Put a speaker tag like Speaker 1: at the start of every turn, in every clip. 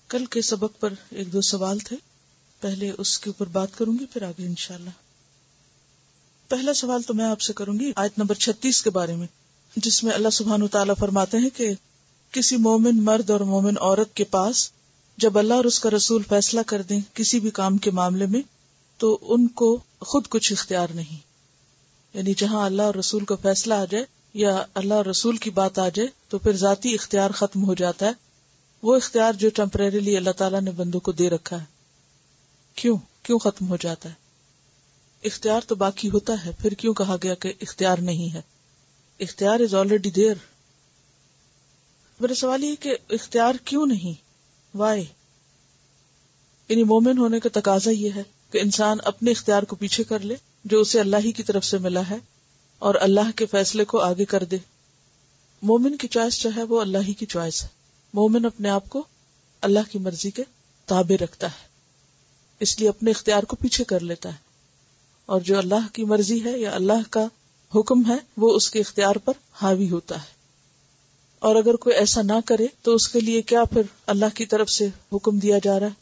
Speaker 1: کل کے سبق پر ایک دو سوال تھے، پہلے اس کے اوپر بات کروں گی پھر آگے انشاءاللہ۔ پہلا سوال تو میں آپ سے کروں گی آیت نمبر 36 کے بارے میں، جس میں اللہ سبحانہ وتعالیٰ فرماتے ہیں کہ کسی مومن مرد اور مومن عورت کے پاس جب اللہ اور اس کا رسول فیصلہ کر دیں کسی بھی کام کے معاملے میں تو ان کو خود کچھ اختیار نہیں، یعنی جہاں اللہ اور رسول کا فیصلہ آ جائے یا اللہ اور رسول کی بات آ جائے تو پھر ذاتی اختیار ختم ہو جاتا ہے، وہ اختیار جو ٹیمپریریلی اللہ تعالیٰ نے بندوں کو دے رکھا ہے۔ کیوں ختم ہو جاتا ہے؟ اختیار تو باقی ہوتا ہے، پھر کیوں کہا گیا کہ اختیار نہیں ہے؟ اختیار از آلریڈی دیر۔ میرا سوال یہ کہ اختیار کیوں نہیں؟ وائی؟ یعنی مومن ہونے کا تقاضا یہ ہے کہ انسان اپنے اختیار کو پیچھے کر لے جو اسے اللہ ہی کی طرف سے ملا ہے اور اللہ کے فیصلے کو آگے کر دے۔ مومن کی چوائس جو ہے وہ اللہ ہی کی چوائس ہے، مومن اپنے آپ کو اللہ کی مرضی کے تابع رکھتا ہے، اس لیے اپنے اختیار کو پیچھے کر لیتا ہے، اور جو اللہ کی مرضی ہے یا اللہ کا حکم ہے وہ اس کے اختیار پر حاوی ہوتا ہے۔ اور اگر کوئی ایسا نہ کرے تو اس کے لیے کیا پھر اللہ کی طرف سے حکم دیا جا رہا ہے؟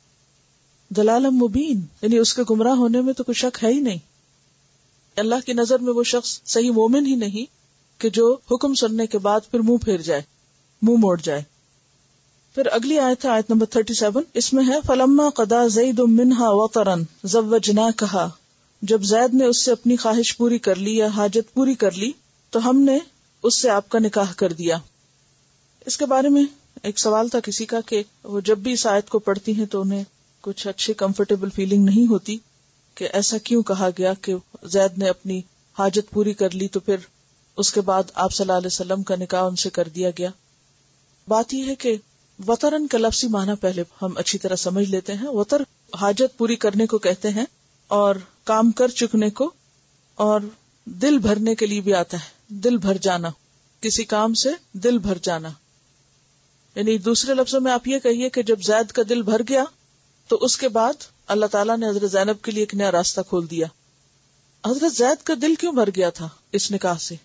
Speaker 1: دلال مبین، یعنی اس کے گمراہ ہونے میں تو کوئی شک ہے ہی نہیں۔ اللہ کی نظر میں وہ شخص صحیح مومن ہی نہیں کہ جو حکم سننے کے بعد پھر منہ پھیر جائے، منہ موڑ جائے۔ پھر اگلی آیت ہے آیت نمبر 37، اس میں ہے فَلَمَّا قَضَى زَيْدٌ مِّنْهَا وَطَرًا زَوَّجْنَاكَهَا، جب زید نے اس سے اپنی خواہش پوری کر لی یا حاجت پوری کر لی تو ہم نے اس سے آپ کا نکاح کر دیا۔ اس کے بارے میں ایک سوال تھا کسی کا کہ وہ جب بھی اس آیت کو پڑھتی ہیں تو انہیں کچھ اچھی کمفرٹیبل فیلنگ نہیں ہوتی کہ ایسا کیوں کہا گیا کہ زید نے اپنی حاجت پوری کر لی تو پھر اس کے بعد آپ صلی اللہ علیہ وسلم کا نکاح ان سے کر دیا گیا۔ بات یہ ہے کہ وطرن کا لفظی معنی پہلے ہم اچھی طرح سمجھ لیتے ہیں۔ وطر حاجت پوری کرنے کو کہتے ہیں اور کام کر چکنے کو، اور دل بھرنے کے لیے بھی آتا ہے، دل بھر جانا، کسی کام سے دل بھر جانا۔ یعنی دوسرے لفظوں میں آپ یہ کہیے کہ جب زید کا دل بھر گیا تو اس کے بعد اللہ تعالیٰ نے حضرت زینب کے لیے ایک نیا راستہ کھول دیا۔ حضرت زید کا دل کیوں بھر گیا تھا اس نکاح سے؟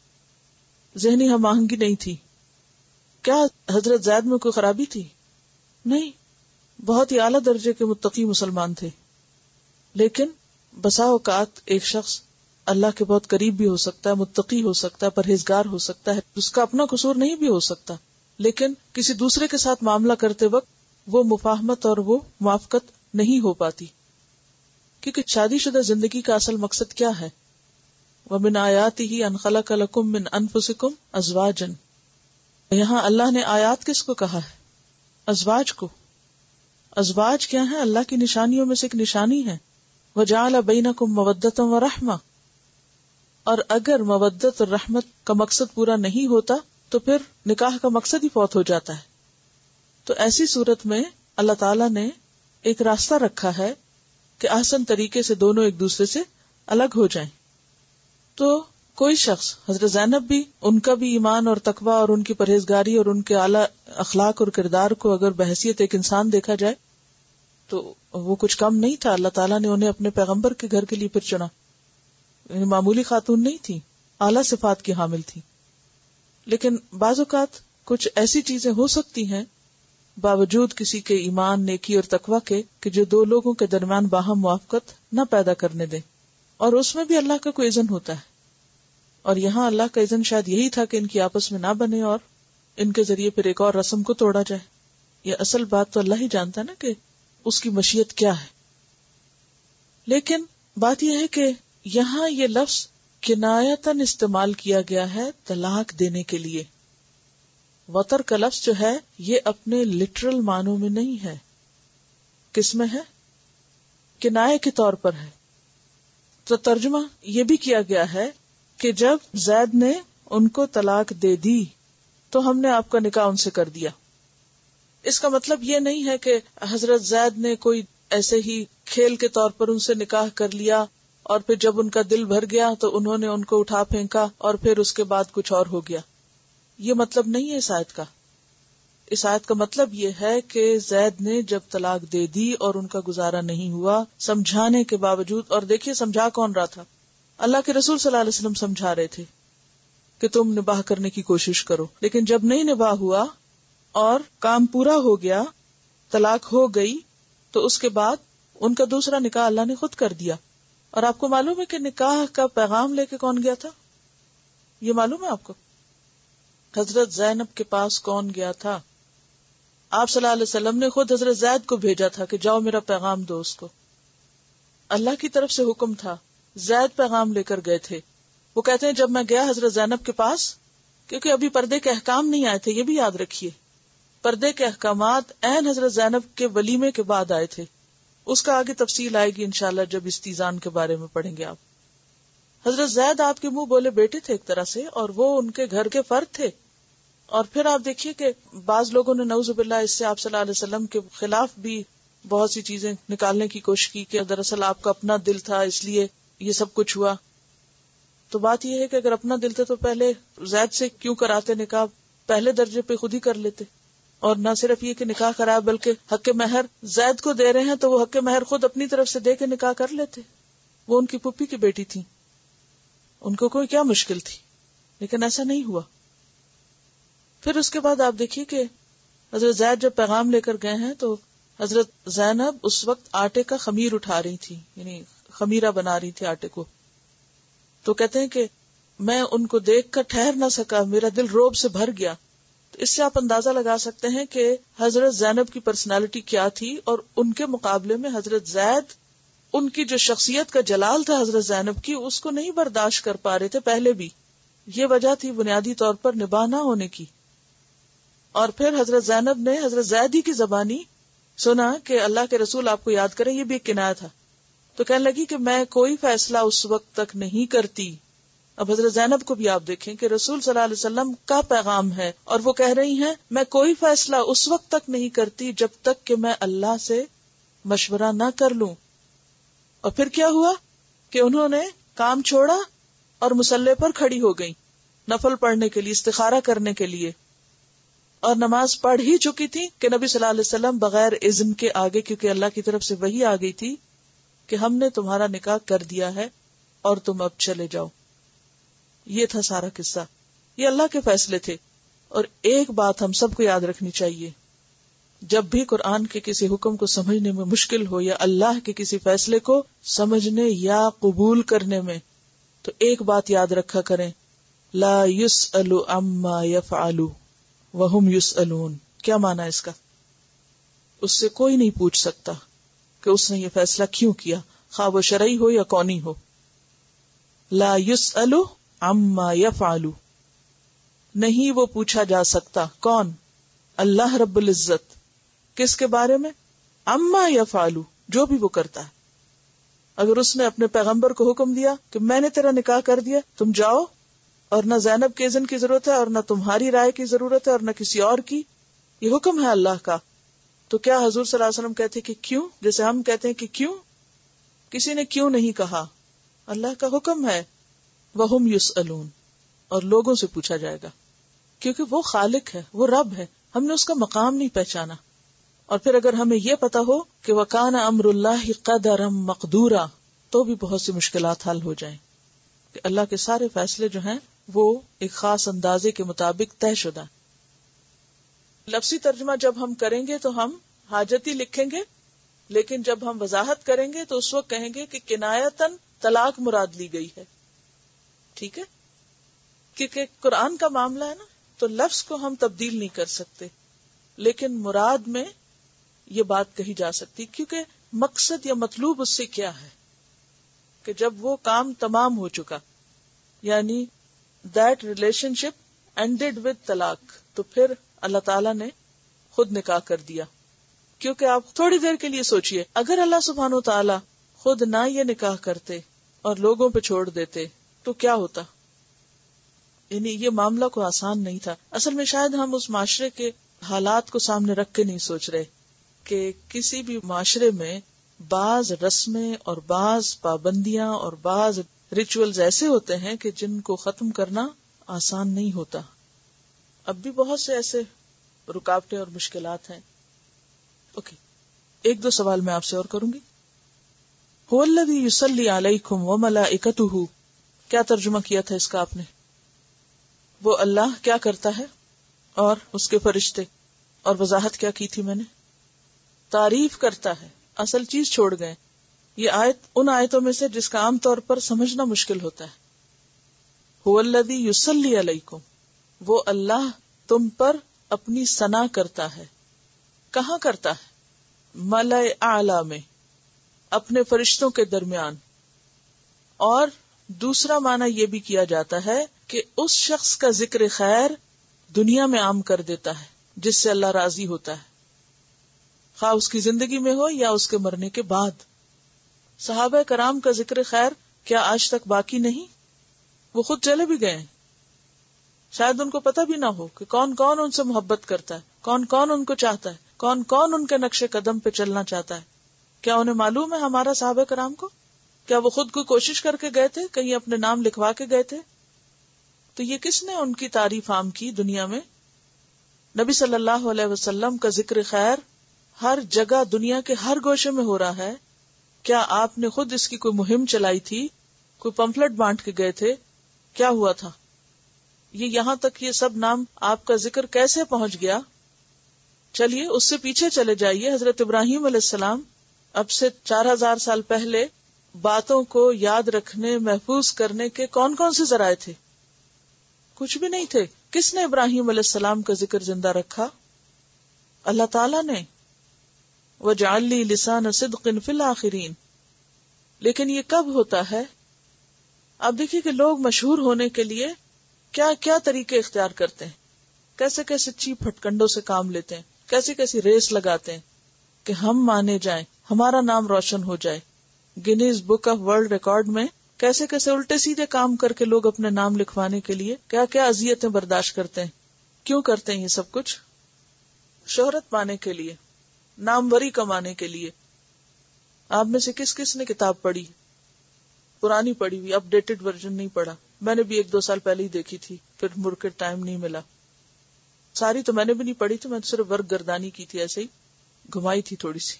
Speaker 1: ذہنی ہم آہنگی نہیں تھی؟ کیا حضرت زید میں کوئی خرابی تھی؟ نہیں، بہت ہی اعلیٰ درجے کے متقی مسلمان تھے، لیکن بسا اوقات ایک شخص اللہ کے بہت قریب بھی ہو سکتا ہے، متقی ہو سکتا ہے، پرہیزگار ہو سکتا ہے، اس کا اپنا قصور نہیں بھی ہو سکتا، لیکن کسی دوسرے کے ساتھ معاملہ کرتے وقت وہ مفاہمت اور وہ موافقت نہیں ہو پاتی، کیونکہ شادی شدہ زندگی کا اصل مقصد کیا ہے؟ وَمِنْ آيَاتِهِ أَنْ خَلَقَ لَكُم مِّنْ أَنفُسِكُمْ أَزْوَاجًا۔ یہاں اللہ نے آیات کس کو کہا ہے؟ ازواج کو۔ ازواج کیا ہے؟ اللہ کی نشانیوں میں سے ایک نشانی ہے۔ وَجَعَلَ بَيْنَكُمْ مَوَدَّةً وَرَحْمَةً، اور اگر مودت اور رحمت کا مقصد پورا نہیں ہوتا تو پھر نکاح کا مقصد ہی فوت ہو جاتا ہے۔ تو ایسی صورت میں اللہ تعالیٰ نے ایک راستہ رکھا ہے کہ آسان طریقے سے دونوں ایک دوسرے سے الگ ہو جائیں۔ تو کوئی شخص، حضرت زینب بھی، ان کا بھی ایمان اور تقوی اور ان کی پرہیزگاری اور ان کے اعلیٰ اخلاق اور کردار کو اگر بحیثیت ایک انسان دیکھا جائے تو وہ کچھ کم نہیں تھا۔ اللہ تعالیٰ نے انہیں اپنے پیغمبر کے گھر کے لیے پھر چنا، یعنی معمولی خاتون نہیں تھی، اعلیٰ صفات کی حامل تھی۔ لیکن بعض اوقات کچھ ایسی چیزیں ہو سکتی ہیں باوجود کسی کے ایمان، نیکی اور تقوی کے کہ جو دو لوگوں کے درمیان باہم موافقت نہ پیدا کرنے دے، اور اس میں بھی اللہ کا کوئی اذن ہوتا ہے۔ اور یہاں اللہ کا اذن شاید یہی تھا کہ ان کی آپس میں نہ بنے اور ان کے ذریعے پھر ایک اور رسم کو توڑا جائے۔ یہ اصل بات تو اللہ ہی جانتا ہے نا کہ اس کی مشیت کیا ہے۔ لیکن بات یہ ہے کہ یہاں یہ لفظ کنایتاً استعمال کیا گیا ہے طلاق دینے کے لیے۔ وطر کا لفظ جو ہے یہ اپنے لٹرل معنوں میں نہیں ہے۔ کس میں ہے؟ کنایہ کے طور پر ہے۔ تو ترجمہ یہ بھی کیا گیا ہے کہ جب زید نے ان کو طلاق دے دی تو ہم نے آپ کا نکاح ان سے کر دیا۔ اس کا مطلب یہ نہیں ہے کہ حضرت زید نے کوئی ایسے ہی کھیل کے طور پر ان سے نکاح کر لیا اور پھر جب ان کا دل بھر گیا تو انہوں نے ان کو اٹھا پھینکا اور پھر اس کے بعد کچھ اور ہو گیا۔ یہ مطلب نہیں ہے اس آیت کا۔ اس آیت کا مطلب یہ ہے کہ زید نے جب طلاق دے دی اور ان کا گزارا نہیں ہوا سمجھانے کے باوجود، اور دیکھیے سمجھا کون رہا تھا؟ اللہ کے رسول صلی اللہ علیہ وسلم سمجھا رہے تھے کہ تم نباہ کرنے کی کوشش کرو، لیکن جب نہیں نباہ ہوا اور کام پورا ہو گیا طلاق ہو گئی تو اس کے بعد ان کا دوسرا نکاح اللہ نے خود کر دیا. اور آپ کو معلوم ہے کہ نکاح کا پیغام لے کے کون گیا تھا؟ یہ معلوم ہے آپ کو؟ حضرت زینب کے پاس کون گیا تھا؟ آپ صلی اللہ علیہ وسلم نے خود حضرت زید کو بھیجا تھا کہ جاؤ میرا پیغام دو اس کو. اللہ کی طرف سے حکم تھا. زید پیغام لے کر گئے تھے. وہ کہتے ہیں جب میں گیا حضرت زینب کے پاس، کیونکہ ابھی پردے کے احکام نہیں آئے تھے، یہ بھی یاد رکھیے، پردے کے احکامات عین حضرت زینب کے ولیمے کے بعد آئے تھے. اس کا آگے تفصیل آئے گی انشاءاللہ جب استیزان کے بارے میں پڑھیں گے آپ. حضرت زید آپ کے منہ بولے بیٹے تھے ایک طرح سے، اور وہ ان کے گھر کے فرد تھے. اور پھر آپ دیکھیے کہ بعض لوگوں نے نعوذ باللہ اس سے آپ صلی اللہ علیہ وسلم کے خلاف بھی بہت سی چیزیں نکالنے کی کوشش کی کہ دراصل آپ کا اپنا دل تھا اس لیے یہ سب کچھ ہوا. تو بات یہ ہے کہ اگر اپنا دل تھا تو پہلے زید سے کیوں کراتے نکاح؟ پہلے درجے پہ خود ہی کر لیتے. اور نہ صرف یہ کہ نکاح کرا بلکہ حق مہر زید کو دے رہے ہیں تو وہ حق مہر خود اپنی طرف سے دے کے نکاح کر لیتے. وہ ان کی پھپھی کی بیٹی تھی، ان کو کوئی کیا مشکل تھی، لیکن ایسا نہیں ہوا. پھر اس کے بعد آپ دیکھیے کہ حضرت زید جب پیغام لے کر گئے ہیں تو حضرت زینب اس وقت آٹے کا خمیر اٹھا رہی تھی، یعنی خمیرہ بنا رہی تھی آٹے کو. تو کہتے ہیں کہ میں ان کو دیکھ کر ٹھہر نہ سکا، میرا دل روب سے بھر گیا. تو اس سے آپ اندازہ لگا سکتے ہیں کہ حضرت زینب کی پرسنالٹی کیا تھی، اور ان کے مقابلے میں حضرت زید، ان کی جو شخصیت کا جلال تھا حضرت زینب کی، اس کو نہیں برداشت کر پا رہے تھے پہلے بھی. یہ وجہ تھی بنیادی طور پر نباہ نہ ہونے کی. اور پھر حضرت زینب نے حضرت زید ہی کی زبانی سنا کہ اللہ کے رسول آپ کو یاد کریں، یہ بھی ایک کنایہ تھا. تو کہنے لگی کہ میں کوئی فیصلہ اس وقت تک نہیں کرتی. اب حضرت زینب کو بھی آپ دیکھیں کہ رسول صلی اللہ علیہ وسلم کا پیغام ہے، اور وہ کہہ رہی ہیں میں کوئی فیصلہ اس وقت تک نہیں کرتی جب تک کہ میں اللہ سے مشورہ نہ کر لوں. اور پھر کیا ہوا کہ انہوں نے کام چھوڑا اور مصلی پر کھڑی ہو گئی نفل پڑھنے کے لیے، استخارہ کرنے کے لیے. اور نماز پڑھ ہی چکی تھی کہ نبی صلی اللہ علیہ وسلم بغیر اذن کے آگے، کیونکہ اللہ کی طرف سے وحی آ گئی تھی کہ ہم نے تمہارا نکاح کر دیا ہے اور تم اب چلے جاؤ. یہ تھا سارا قصہ، یہ اللہ کے فیصلے تھے. اور ایک بات ہم سب کو یاد رکھنی چاہیے، جب بھی قرآن کے کسی حکم کو سمجھنے میں مشکل ہو یا اللہ کے کسی فیصلے کو سمجھنے یا قبول کرنے میں، تو ایک بات یاد رکھا کریں، لا يسأل عما يفعل وهم يسألون. کیا معنی اس کا؟ اس سے کوئی نہیں پوچھ سکتا کہ اس نے یہ فیصلہ کیوں کیا، خواہ وہ شرعی ہو یا کونی ہو. لا يسأل عما يفعل، نہیں وہ پوچھا جا سکتا. کون؟ اللہ رب العزت. کس کے بارے میں؟ عما يفعل، جو بھی وہ کرتا ہے. اگر اس نے اپنے پیغمبر کو حکم دیا کہ میں نے تیرا نکاح کر دیا، تم جاؤ، اور نہ زینب کے اذن کی ضرورت ہے اور نہ تمہاری رائے کی ضرورت ہے اور نہ کسی اور کی، یہ حکم ہے اللہ کا. تو کیا حضور صلی اللہ علیہ وسلم کہتے کہ کیوں؟ جیسے ہم کہتے ہیں کہ کیوں؟ کسی نے کیوں نہیں کہا، اللہ کا حکم ہے. وَهُمْ يُسْأَلُونَ، اور لوگوں سے پوچھا جائے گا، کیونکہ وہ خالق ہے، وہ رب ہے. ہم نے اس کا مقام نہیں پہچانا. اور پھر اگر ہمیں یہ پتا ہو کہ وَكَانَ أَمْرُ اللَّهِ قَدَرًا مَقْدُورًا، تو بھی بہت سی مشکلات حل ہو جائیں کہ اللہ کے سارے فیصلے جو ہیں وہ ایک خاص اندازے کے مطابق طے شدہ. لفظی ترجمہ جب ہم کریں گے تو ہم حاجتی لکھیں گے، لیکن جب ہم وضاحت کریں گے تو اس وقت کہیں گے کہ کنایتاً طلاق مراد لی گئی ہے. ٹھیک ہے، کیونکہ قرآن کا معاملہ ہے نا، تو لفظ کو ہم تبدیل نہیں کر سکتے، لیکن مراد میں یہ بات کہی جا سکتی، کیونکہ مقصد یا مطلوب اس سے کیا ہے کہ جب وہ کام تمام ہو چکا، یعنی that relationship ended with طلاق، تو پھر اللہ تعالیٰ نے خود نکاح کر دیا. کیونکہ آپ تھوڑی دیر کے لیے سوچئے، اگر اللہ سبحانہ و تعالیٰ خود نہ یہ نکاح کرتے اور لوگوں پہ چھوڑ دیتے تو کیا ہوتا؟ یعنی یہ معاملہ کو آسان نہیں تھا. اصل میں شاید ہم اس معاشرے کے حالات کو سامنے رکھ کے نہیں سوچ رہے کہ کسی بھی معاشرے میں بعض رسمیں اور بعض پابندیاں اور بعض ریچولز ایسے ہوتے ہیں کہ جن کو ختم کرنا آسان نہیں ہوتا. اب بھی بہت سے ایسے رکاوٹیں اور مشکلات ہیں. اوکے، ایک دو سوال میں آپ سے اور کروں گی. هو الذی یصلی علیکم وملائکتہ، کیا ترجمہ کیا تھا اس کا آپ نے؟ وہ اللہ کیا کرتا ہے اور اس کے فرشتے، اور وضاحت کیا کی تھی میں نے؟ تعریف کرتا ہے، اصل چیز چھوڑ گئے. یہ آیت ان آیتوں میں سے جس کا عام طور پر سمجھنا مشکل ہوتا ہے. هو الذی یصلی علیکم، وہ اللہ تم پر اپنی ثنا کرتا ہے. کہاں کرتا ہے؟ ملأ اعلی میں، اپنے فرشتوں کے درمیان. اور دوسرا معنی یہ بھی کیا جاتا ہے کہ اس شخص کا ذکر خیر دنیا میں عام کر دیتا ہے جس سے اللہ راضی ہوتا ہے، خواہ اس کی زندگی میں ہو یا اس کے مرنے کے بعد. صحابہ کرام کا ذکر خیر کیا آج تک باقی نہیں؟ وہ خود چلے بھی گئے ہیں، شاید ان کو پتہ بھی نہ ہو کہ کون کون ان سے محبت کرتا ہے، کون کون ان کو چاہتا ہے، کون کون ان کے نقش قدم پہ چلنا چاہتا ہے. کیا انہیں معلوم ہے ہمارا صحابہ کرام کو؟ کیا وہ خود کوئی کوشش کر کے گئے تھے، کہیں اپنے نام لکھوا کے گئے تھے؟ تو یہ کس نے ان کی تعریف عام کی دنیا میں؟ نبی صلی اللہ علیہ وسلم کا ذکر خیر ہر جگہ دنیا کے ہر گوشے میں ہو رہا ہے. کیا آپ نے خود اس کی کوئی مہم چلائی تھی، کوئی پمفلٹ بانٹ کے گئے تھے؟ کیا ہوا تھا؟ یہ یہاں تک یہ سب نام آپ کا ذکر کیسے پہنچ گیا؟ چلیے اس سے پیچھے چلے جائیے. حضرت ابراہیم علیہ السلام اب سے 4000 سال پہلے باتوں کو یاد رکھنے، محفوظ کرنے کے کون کون سے ذرائع تھے؟ کچھ بھی نہیں تھے. کس نے ابراہیم علیہ السلام کا ذکر زندہ رکھا؟ اللہ تعالیٰ نے. وَاجْعَلْ لِي لِسَانَ صِدْقٍ فِي الْآخِرِينَ. لیکن یہ کب ہوتا ہے؟ اب دیکھیے کہ لوگ مشہور ہونے کے لیے کیا کیا طریقے اختیار کرتے ہیں، کیسے کیسے چیپ ہٹکنڈوں سے کام لیتے ہیں، کیسی کیسی ریس لگاتے ہیں کہ ہم مانے جائیں، ہمارا نام روشن ہو جائے. Guinness book of world record میں کیسے کیسے الٹے سیدھے کام کر کے لوگ اپنے نام لکھوانے کے لیے کیا کیا اذیتیں برداشت کرتے ہیں. کیوں کرتے ہیں یہ سب کچھ؟ شہرت پانے کے لیے، ناموری کمانے کے لیے. آپ میں سے کس کس نے کتاب پڑھی؟ پرانی پڑھی ہوئی، اپ ڈیٹڈ ورژن نہیں پڑھا. میں نے بھی 1-2 سال پہلے ہی دیکھی تھی، پھر مڑ کے ٹائم نہیں ملا. ساری تو میں نے بھی نہیں پڑھی تھی، میں تو صرف ورک گردانی کی تھی، ایسے ہی گھمائی تھی تھوڑی سی.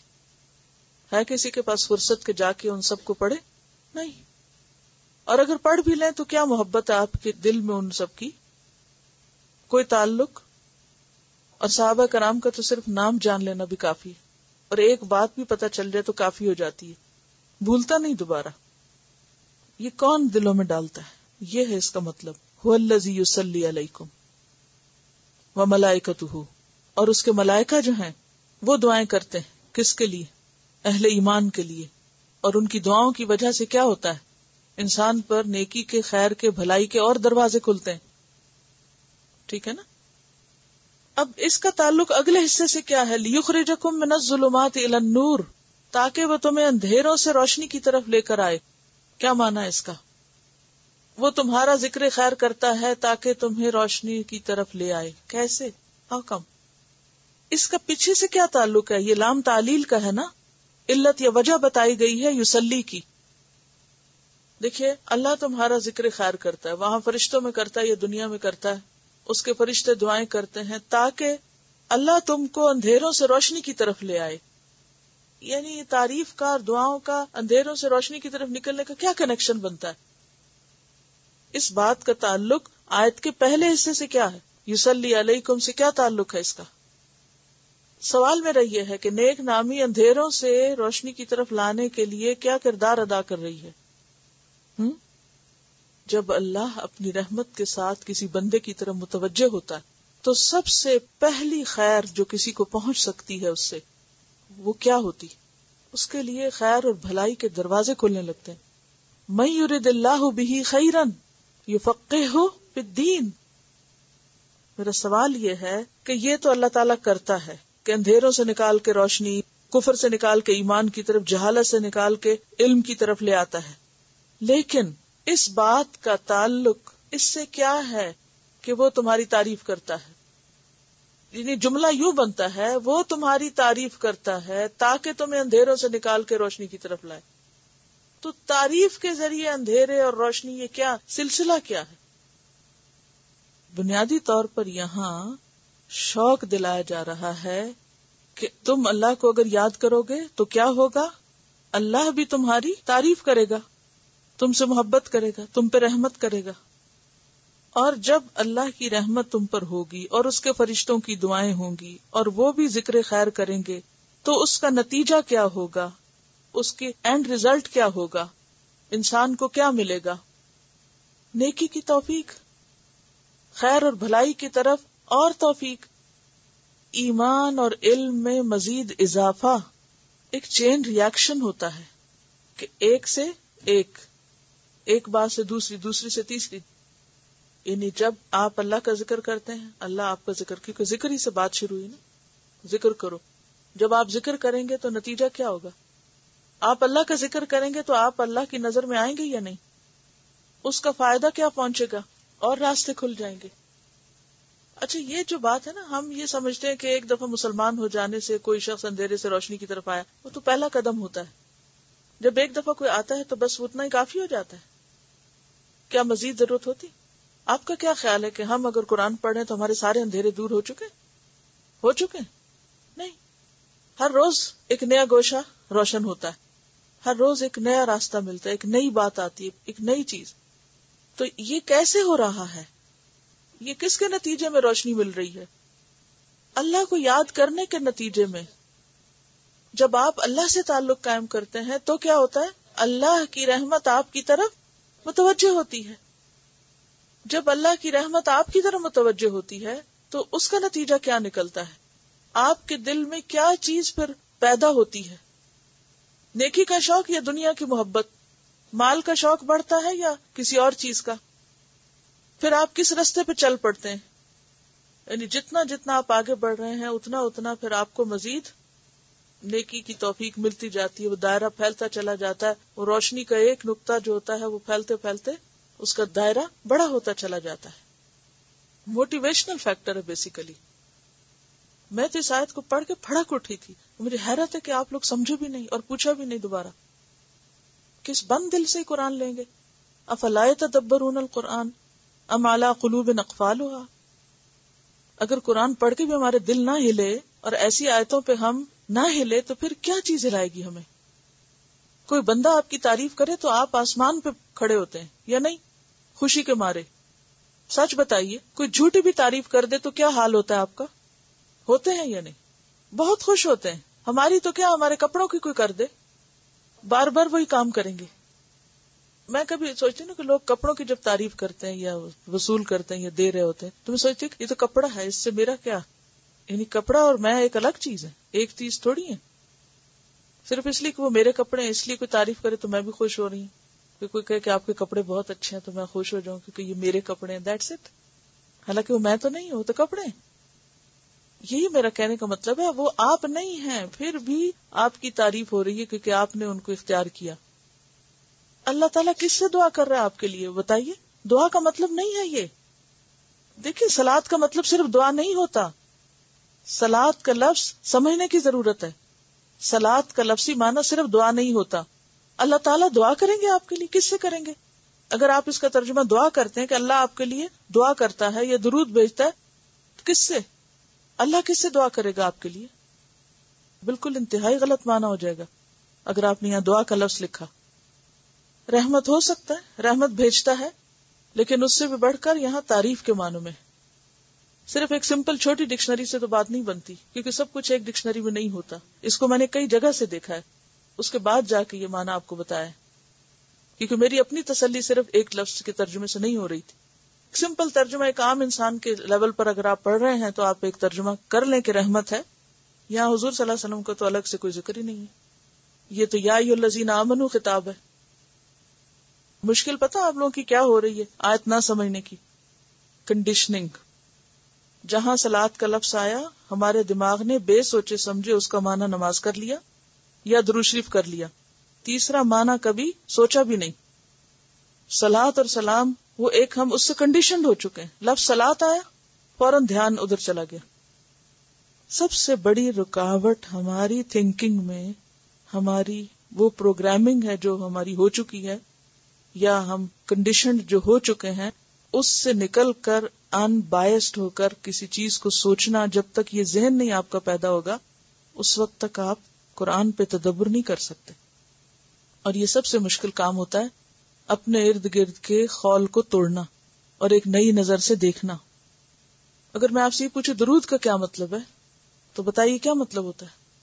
Speaker 1: ہے کسی کے پاس فرصت کے جا کے ان سب کو پڑھے؟ نہیں. اور اگر پڑھ بھی لیں تو کیا محبت ہے آپ کے دل میں ان سب کی؟ کوئی تعلق؟ اور صحابہ کرام کا تو صرف نام جان لینا بھی کافی ہے، اور ایک بات بھی پتہ چل جائے تو کافی ہو جاتی ہے، بھولتا نہیں دوبارہ. یہ کون دلوں میں ڈالتا ہے؟ یہ ہے اس کا مطلب. هو الذی یصلی علیکم وملائکتہ. اور اس کے ملائکہ جو ہیں وہ دعائیں کرتے ہیں. کس کے لیے؟ اہل ایمان کے لیے. اور ان کی دعاؤں کی وجہ سے کیا ہوتا ہے؟ انسان پر نیکی کے، خیر کے، بھلائی کے اور دروازے کھلتے ہیں. ٹھیک ہے نا؟ اب اس کا تعلق اگلے حصے سے کیا ہے؟ لیخرجکم من الظلمات الی النور. تاکہ وہ تمہیں اندھیروں سے روشنی کی طرف لے کر آئے. کیا معنی ہے اس کا؟ وہ تمہارا ذکر خیر کرتا ہے تاکہ تمہیں روشنی کی طرف لے آئے. کیسے؟ How come? اس کا پیچھے سے کیا تعلق ہے؟ یہ لام تعلیل کا ہے نا، علت یا وجہ بتائی گئی ہے یصلی کی. دیکھیے اللہ تمہارا ذکر خیر کرتا ہے، وہاں فرشتوں میں کرتا ہے یا دنیا میں کرتا ہے، اس کے فرشتے دعائیں کرتے ہیں تاکہ اللہ تم کو اندھیروں سے روشنی کی طرف لے آئے. یعنی یہ تعریف کا اور دعاؤں کا اندھیروں سے روشنی کی طرف نکلنے کا کیا کنیکشن بنتا ہے؟ اس بات کا تعلق آیت کے پہلے حصے سے کیا ہے؟ یصلی علیکم سے کیا تعلق ہے اس کا؟ سوال میرا یہ ہے کہ نیک نامی اندھیروں سے روشنی کی طرف لانے کے لیے کیا کردار ادا کر رہی ہے؟ جب اللہ اپنی رحمت کے ساتھ کسی بندے کی طرف متوجہ ہوتا ہے تو سب سے پہلی خیر جو کسی کو پہنچ سکتی ہے اس سے، وہ کیا ہوتی؟ اس کے لیے خیر اور بھلائی کے دروازے کھلنے لگتے ہیں. من یرد اللہ بہ خیرا یفقہہ فی الدین. میرا سوال یہ ہے کہ یہ تو اللہ تعالیٰ کرتا ہے کہ اندھیروں سے نکال کے روشنی، کفر سے نکال کے ایمان کی طرف، جہالت سے نکال کے علم کی طرف لے آتا ہے. لیکن اس بات کا تعلق اس سے کیا ہے کہ وہ تمہاری تعریف کرتا ہے؟ یعنی جملہ یوں بنتا ہے، وہ تمہاری تعریف کرتا ہے تاکہ تمہیں اندھیروں سے نکال کے روشنی کی طرف لائے. تو تعریف کے ذریعے اندھیرے اور روشنی، یہ کیا سلسلہ کیا ہے؟ بنیادی طور پر یہاں شوق دلایا جا رہا ہے کہ تم اللہ کو اگر یاد کرو گے تو کیا ہوگا؟ اللہ بھی تمہاری تعریف کرے گا، تم سے محبت کرے گا، تم پہ رحمت کرے گا. اور جب اللہ کی رحمت تم پر ہوگی اور اس کے فرشتوں کی دعائیں ہوں گی اور وہ بھی ذکر خیر کریں گے تو اس کا نتیجہ کیا ہوگا، اس کے اینڈ ریزلٹ کیا ہوگا، انسان کو کیا ملے گا؟ نیکی کی توفیق، خیر اور بھلائی کی طرف اور توفیق، ایمان اور علم میں مزید اضافہ. ایک چین ریاکشن ہوتا ہے کہ ایک سے ایک بات سے دوسری، دوسری سے تیسری. یعنی جب آپ اللہ کا ذکر کرتے ہیں، اللہ آپ کا ذکر، کیونکہ ذکر ہی سے بات شروع ہوئی نا، ذکر کرو. جب آپ ذکر کریں گے تو نتیجہ کیا ہوگا؟ آپ اللہ کا ذکر کریں گے تو آپ اللہ کی نظر میں آئیں گے یا نہیں؟ اس کا فائدہ کیا پہنچے گا؟ اور راستے کھل جائیں گے. اچھا، یہ جو بات ہے نا، ہم یہ سمجھتے ہیں کہ ایک دفعہ مسلمان ہو جانے سے کوئی شخص اندھیرے سے روشنی کی طرف آیا، وہ تو پہلا قدم ہوتا ہے. جب ایک دفعہ کوئی آتا ہے تو بس اتنا ہی کافی ہو جاتا ہے؟ کیا مزید ضرورت ہوتی؟ آپ کا کیا خیال ہے کہ ہم اگر قرآن پڑھیں تو ہمارے سارے اندھیرے دور ہو چکے؟ نہیں. ہر روز ایک نیا گوشہ روشن ہوتا ہے، ہر روز ایک نیا راستہ ملتا ہے، ایک نئی بات آتی ہے، ایک نئی چیز. تو یہ کیسے ہو رہا ہے؟ یہ کس کے نتیجے میں روشنی مل رہی ہے؟ اللہ کو یاد کرنے کے نتیجے میں. جب آپ اللہ سے تعلق قائم کرتے ہیں تو کیا ہوتا ہے؟ اللہ کی رحمت آپ کی طرف متوجہ ہوتی ہے. جب اللہ کی رحمت آپ کی طرف متوجہ ہوتی ہے تو اس کا نتیجہ کیا نکلتا ہے؟ آپ کے دل میں کیا چیز پھر پیدا ہوتی ہے؟ نیکی کا شوق یا دنیا کی محبت؟ مال کا شوق بڑھتا ہے یا کسی اور چیز کا؟ پھر آپ کس راستے پہ چل پڑتے ہیں؟ یعنی جتنا جتنا آپ آگے بڑھ رہے ہیں اتنا اتنا پھر آپ کو مزید نیکی کی توفیق ملتی جاتی ہے. وہ دائرہ پھیلتا چلا جاتا ہے. وہ روشنی کا ایک نقطہ جو ہوتا ہے وہ پھیلتے پھیلتے اس کا دائرہ بڑا ہوتا چلا جاتا ہے. موٹیویشنل فیکٹر ہے بیسیکلی. میں تو اس آیت کو پڑھ کے پھڑک اٹھی تھی. مجھے حیرت ہے کہ آپ لوگ سمجھے بھی نہیں اور پوچھا بھی نہیں دوبارہ. کس بند دل سے قرآن لیں گے؟ افلا یتدبرون القرآن ام علی قلوب اقفالها. اگر قرآن پڑھ کے بھی ہمارے دل نہ ہلے اور ایسی آیتوں پہ ہم نہ ہلے تو پھر کیا چیز ہلائے گی ہمیں؟ کوئی بندہ آپ کی تعریف کرے تو آپ آسمان پہ کھڑے ہوتے ہیں یا نہیں؟ خوشی کے مارے. سچ بتائیے، کوئی جھوٹی بھی تعریف کر دے تو کیا حال ہوتا ہے آپ کا؟ ہوتے ہیں یا نہیں؟ بہت خوش ہوتے ہیں. ہماری تو کیا، ہمارے کپڑوں کی کوئی کر دے، بار بار وہی کام کریں گے. میں کبھی سوچتی ہوں کہ لوگ کپڑوں کی جب تعریف کرتے ہیں یا وصول کرتے ہیں یا دے رہے ہوتے ہیں تو میں سوچتی ہوں کہ یہ تو کپڑا ہے، اس سے میرا کیا؟ یعنی کپڑا اور میں ایک الگ چیز ہے، ایک چیز تھوڑی ہے. صرف اس لیے کہ وہ میرے کپڑے ہیں اس لیے کوئی تعریف کرے تو میں بھی خوش ہو رہی ہوں. کوئی کہے کہ آپ کے کپڑے بہت اچھے ہیں تو میں خوش ہو جاؤں کیونکہ یہ میرے کپڑے ہیں. That's it. حالانکہ وہ میں تو نہیں ہوں، تو کپڑے ہیں. یہی میرا کہنے کا مطلب ہے. وہ آپ نہیں ہیں پھر بھی آپ کی تعریف ہو رہی ہے کیونکہ آپ نے ان کو اختیار کیا. اللہ تعالیٰ کس سے دعا کر رہا ہے آپ کے لیے بتائیے؟ دعا کا مطلب نہیں ہے یہ. دیکھیں، صلات کا مطلب صرف دعا نہیں ہوتا. صلات کا لفظ سمجھنے کی ضرورت ہے. صلات کا لفظی معنی صرف دعا نہیں ہوتا. اللہ تعالیٰ دعا کریں گے آپ کے لیے، کس سے کریں گے؟ اگر آپ اس کا ترجمہ دعا کرتے ہیں کہ اللہ آپ کے لیے دعا کرتا ہے یا درود بھیجتا ہے تو کس سے؟ اللہ کس سے دعا کرے گا آپ کے لیے؟ بالکل انتہائی غلط معنی ہو جائے گا اگر آپ نے یہاں دعا کا لفظ لکھا. رحمت ہو سکتا ہے، رحمت بھیجتا ہے، لیکن اس سے بھی بڑھ کر یہاں تعریف کے معنوں میں. صرف ایک سمپل چھوٹی ڈکشنری سے تو بات نہیں بنتی کیونکہ سب کچھ ایک ڈکشنری میں نہیں ہوتا. اس کو میں نے کئی جگہ سے دیکھا ہے، اس کے بعد جا کے یہ معنی آپ کو بتایا، کیونکہ میری اپنی تسلی صرف ایک لفظ کے ترجمے سے نہیں ہو رہی تھی. سمپل ترجمہ ایک عام انسان کے لیول پر اگر آپ پڑھ رہے ہیں تو آپ ایک ترجمہ کر لیں کہ رحمت ہے. یہاں حضور صلی اللہ علیہ وسلم کا تو الگ سے کوئی ذکر ہی نہیں ہے. یہ تو یا ایھا الذین آمنوا خطاب ہے. مشکل پتہ آپ لوگوں کی کیا ہو رہی ہے آیت نہ سمجھنے کی؟ کنڈیشننگ. جہاں صلات کا لفظ آیا ہمارے دماغ نے بے سوچے سمجھے اس کا معنی نماز کر لیا یا درود شریف کر لیا. تیسرا معنی کبھی سوچا بھی نہیں. صلات اور سلام وہ ایک ہم اس سے کنڈیشنڈ ہو چکے ہیں. لفظ صلات آیا فوراً دھیان ادھر چلا گیا. سب سے بڑی رکاوٹ ہماری تھنکنگ میں ہماری وہ پروگرامنگ ہے جو ہماری ہو چکی ہے یا ہم کنڈیشنڈ جو ہو چکے ہیں اس سے نکل کر ان بائسڈ ہو کر کسی چیز کو سوچنا. جب تک یہ ذہن نہیں آپ کا پیدا ہوگا اس وقت تک آپ قرآن پہ تدبر نہیں کر سکتے. اور یہ سب سے مشکل کام ہوتا ہے، اپنے ارد گرد کے خول کو توڑنا اور ایک نئی نظر سے دیکھنا. اگر میں آپ سے یہ پوچھوں درود کا کیا مطلب ہے تو بتائیے کیا مطلب ہوتا ہے؟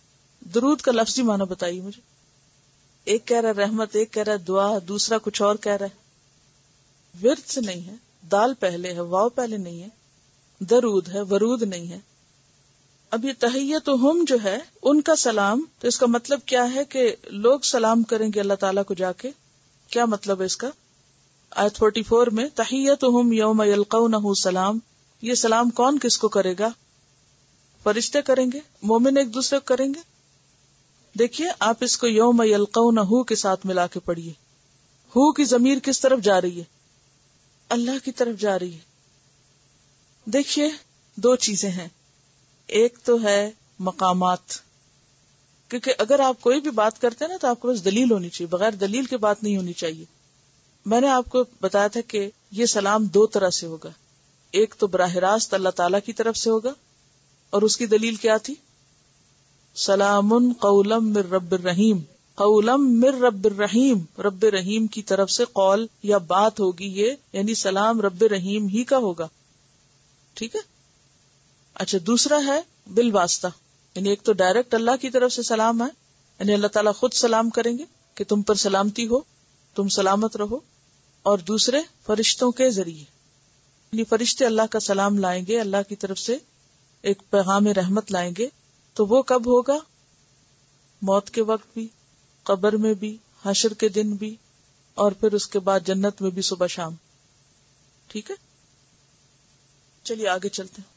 Speaker 1: درود کا لفظی معنی بتائیے مجھے. ایک کہہ رہا ہے رحمت، ایک کہہ رہا ہے دعا، دوسرا کچھ اور کہہ رہا ہے. ورد سے نہیں ہے، دال پہلے ہے، واو پہلے نہیں ہے. درود ہے، ورود نہیں ہے. اب یہ تحیتہم جو ہے ان کا سلام، تو اس کا مطلب کیا ہے کہ لوگ سلام کریں گے اللہ تعالیٰ کو جا کے. کیا مطلب ہے اس کا؟ آیت 44 میں تحیتہم یوم یلقونہ سلام، یہ سلام کون کس کو کرے گا؟ فرشتے کریں گے، مومن ایک دوسرے کو کریں گے. دیکھیے آپ اس کو یوم یلقونہ کے ساتھ ملا کے پڑھیے. ہو کی ضمیر کس طرف جا رہی ہے؟ اللہ کی طرف جا رہی ہے. دیکھیے دو چیزیں ہیں، ایک تو ہے مقامات، کیونکہ اگر آپ کوئی بھی بات کرتے ہیں نا تو آپ کے پاس دلیل ہونی چاہیے، بغیر دلیل کے بات نہیں ہونی چاہیے. میں نے آپ کو بتایا تھا کہ یہ سلام دو طرح سے ہوگا. ایک تو براہ راست اللہ تعالیٰ کی طرف سے ہوگا، اور اس کی دلیل کیا تھی؟ سلام قولا من رب الرحیم، قولا من رب الرحیم، رب رحیم کی طرف سے قول یا بات ہوگی یہ، یعنی سلام رب رحیم ہی کا ہوگا. ٹھیک ہے. اچھا دوسرا ہے بالواسطہ، یعنی ایک تو ڈائریکٹ اللہ کی طرف سے سلام ہے، یعنی اللہ تعالیٰ خود سلام کریں گے کہ تم پر سلامتی ہو، تم سلامت رہو. اور دوسرے فرشتوں کے ذریعے، یعنی فرشتے اللہ کا سلام لائیں گے، اللہ کی طرف سے ایک پیغام رحمت لائیں گے. تو وہ کب ہوگا؟ موت کے وقت بھی، قبر میں بھی، حشر کے دن بھی، اور پھر اس کے بعد جنت میں بھی صبح شام. ٹھیک ہے، چلیے آگے چلتے ہیں.